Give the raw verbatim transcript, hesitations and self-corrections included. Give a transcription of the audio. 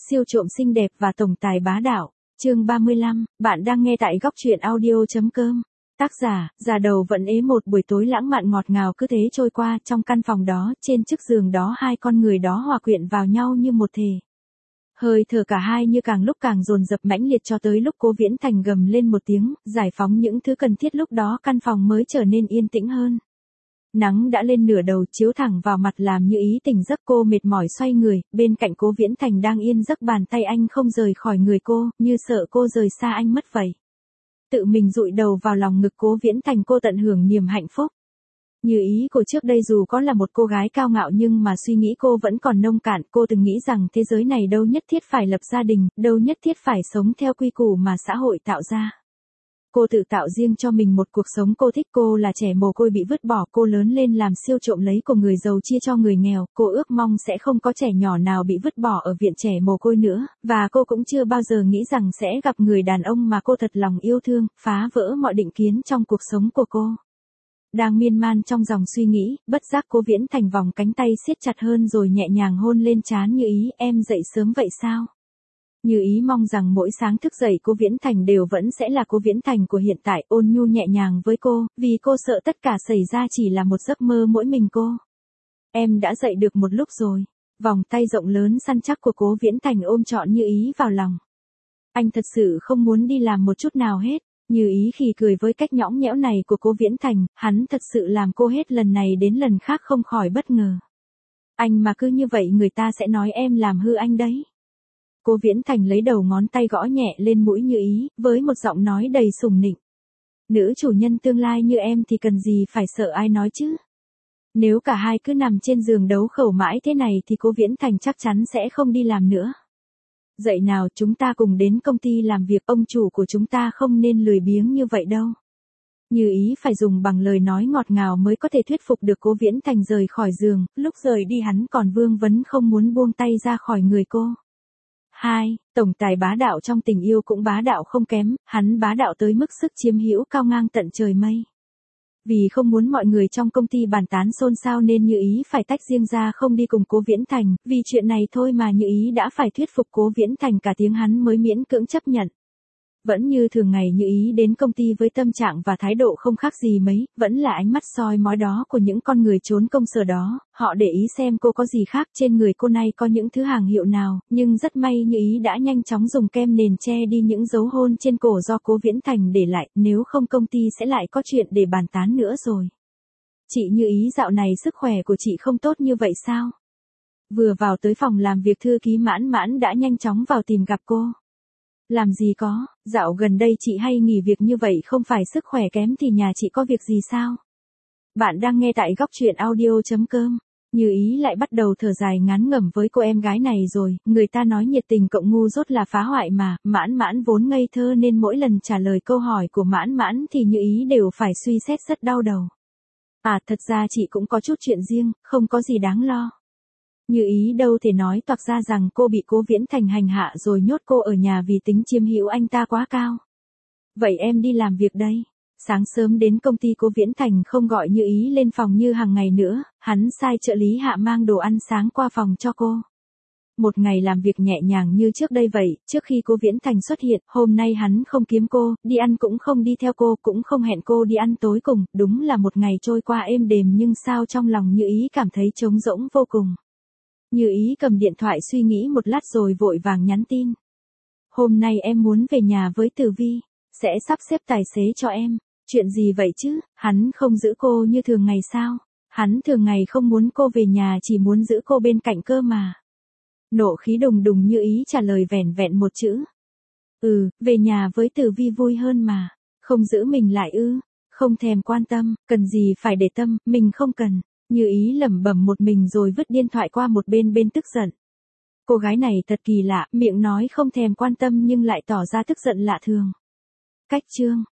siêu trộm xinh đẹp và tổng tài bá đạo. Chương ba mươi lăm, bạn đang nghe tại góc truyện audio.com. Tác giả, già đầu vẫn ế. Một buổi tối lãng mạn ngọt ngào cứ thế trôi qua, trong căn phòng đó, trên chiếc giường đó hai con người đó hòa quyện vào nhau như một thể. Hơi thở cả hai như càng lúc càng dồn dập mãnh liệt cho tới lúc Cố Viễn Thành gầm lên một tiếng, giải phóng những thứ cần thiết, lúc đó căn phòng mới trở nên yên tĩnh hơn. Nắng đã lên nửa đầu chiếu thẳng vào mặt làm như ý tỉnh giấc. Cô mệt mỏi xoay người, bên cạnh Cố Viễn Thành đang yên giấc, bàn tay anh không rời khỏi người cô, như sợ cô rời xa anh mất vậy. Tự mình dụi đầu vào lòng ngực Cố Viễn Thành, cô tận hưởng niềm hạnh phúc. Như ý của trước đây dù có là một cô gái cao ngạo nhưng mà suy nghĩ cô vẫn còn nông cạn. Cô từng nghĩ rằng thế giới này đâu nhất thiết phải lập gia đình, đâu nhất thiết phải sống theo quy củ mà xã hội tạo ra. Cô tự tạo riêng cho mình một cuộc sống cô thích. Cô là trẻ mồ côi bị vứt bỏ, cô lớn lên làm siêu trộm lấy của người giàu chia cho người nghèo. Cô ước mong sẽ không có trẻ nhỏ nào bị vứt bỏ ở viện trẻ mồ côi nữa, và cô cũng chưa bao giờ nghĩ rằng sẽ gặp người đàn ông mà cô thật lòng yêu thương, phá vỡ mọi định kiến trong cuộc sống của cô. Đang miên man trong dòng suy nghĩ, bất giác Cố Viễn Thành vòng cánh tay siết chặt hơn rồi nhẹ nhàng hôn lên trán Như Ý. Em dậy sớm vậy sao? Như Ý mong rằng mỗi sáng thức dậy Cố Viễn Thành đều vẫn sẽ là Cố Viễn Thành của hiện tại, ôn nhu nhẹ nhàng với cô, vì cô sợ tất cả xảy ra chỉ là một giấc mơ mỗi mình cô. Em đã dậy được một lúc rồi. Vòng tay rộng lớn săn chắc của Cố Viễn Thành ôm trọn Như Ý vào lòng. Anh thật sự không muốn đi làm một chút nào hết. Như Ý khì cười với cách nhõng nhẽo này của Cố Viễn Thành, hắn thật sự làm cô hết lần này đến lần khác không khỏi bất ngờ. Anh mà cứ như vậy người ta sẽ nói em làm hư anh đấy. Cố Viễn Thành lấy đầu ngón tay gõ nhẹ lên mũi Như Ý, với một giọng nói đầy sủng nịnh. Nữ chủ nhân tương lai như em thì cần gì phải sợ ai nói chứ. Nếu cả hai cứ nằm trên giường đấu khẩu mãi thế này thì Cố Viễn Thành chắc chắn sẽ không đi làm nữa. Dậy nào, chúng ta cùng đến công ty làm việc, ông chủ của chúng ta không nên lười biếng như vậy đâu. Như Ý phải dùng bằng lời nói ngọt ngào mới có thể thuyết phục được Cố Viễn Thành rời khỏi giường, lúc rời đi hắn còn vương vấn không muốn buông tay ra khỏi người cô. Hai, tổng tài bá đạo trong tình yêu cũng bá đạo không kém, hắn bá đạo tới mức sức chiếm hữu cao ngang tận trời mây. Vì không muốn mọi người trong công ty bàn tán xôn xao nên Như Ý phải tách riêng ra không đi cùng Cố Viễn Thành, vì chuyện này thôi mà Như Ý đã phải thuyết phục Cố Viễn Thành cả tiếng hắn mới miễn cưỡng chấp nhận. Vẫn như thường ngày Như Ý đến công ty với tâm trạng và thái độ không khác gì mấy, vẫn là ánh mắt soi mói đó của những con người trốn công sở đó, họ để ý xem cô có gì khác, trên người cô này có những thứ hàng hiệu nào, nhưng rất may Như Ý đã nhanh chóng dùng kem nền che đi những dấu hôn trên cổ do Cố Viễn Thành để lại, nếu không công ty sẽ lại có chuyện để bàn tán nữa rồi. Chị Như Ý, dạo này sức khỏe của chị không tốt như vậy sao? Vừa vào tới phòng làm việc thư ký Mãn Mãn đã nhanh chóng vào tìm gặp cô. Làm gì có, dạo gần đây chị hay nghỉ việc như vậy, không phải sức khỏe kém thì nhà chị có việc gì sao? Bạn đang nghe tại góc truyện audio.com. Như Ý lại bắt đầu thở dài ngán ngẩm với cô em gái này rồi, người ta nói nhiệt tình cộng ngu dốt là phá hoại mà. Mãn Mãn vốn ngây thơ nên mỗi lần trả lời câu hỏi của Mãn Mãn thì Như Ý đều phải suy xét rất đau đầu. À, thật ra chị cũng có chút chuyện riêng, không có gì đáng lo. Như Ý đâu thể nói toạc ra rằng cô bị Cố Viễn Thành hành hạ rồi nhốt cô ở nhà vì tính chiếm hữu anh ta quá cao. Vậy em đi làm việc đây. Sáng sớm đến công ty Cố Viễn Thành không gọi Như Ý lên phòng như hàng ngày nữa, hắn sai trợ lý Hạ mang đồ ăn sáng qua phòng cho cô. Một ngày làm việc nhẹ nhàng như trước đây vậy, trước khi Cố Viễn Thành xuất hiện, hôm nay hắn không kiếm cô, đi ăn cũng không đi theo cô, cũng không hẹn cô đi ăn tối cùng, đúng là một ngày trôi qua êm đềm nhưng sao trong lòng Như Ý cảm thấy trống rỗng vô cùng. Như Ý cầm điện thoại suy nghĩ một lát rồi vội vàng nhắn tin. Hôm nay em muốn về nhà với Tử Vi, sẽ sắp xếp tài xế cho em. Chuyện gì vậy chứ, hắn không giữ cô như thường ngày sao? Hắn thường ngày không muốn cô về nhà, chỉ muốn giữ cô bên cạnh cơ mà. Nộ khí đùng đùng Như Ý trả lời vẻn vẹn một chữ. Ừ, về nhà với Tử Vi vui hơn mà. Không giữ mình lại ư? Không thèm quan tâm, cần gì phải để tâm, mình không cần. Như Ý lẩm bẩm một mình rồi vứt điện thoại qua một bên bên tức giận. Cô gái này thật kỳ lạ, miệng nói không thèm quan tâm nhưng lại tỏ ra tức giận lạ thường. Cách chương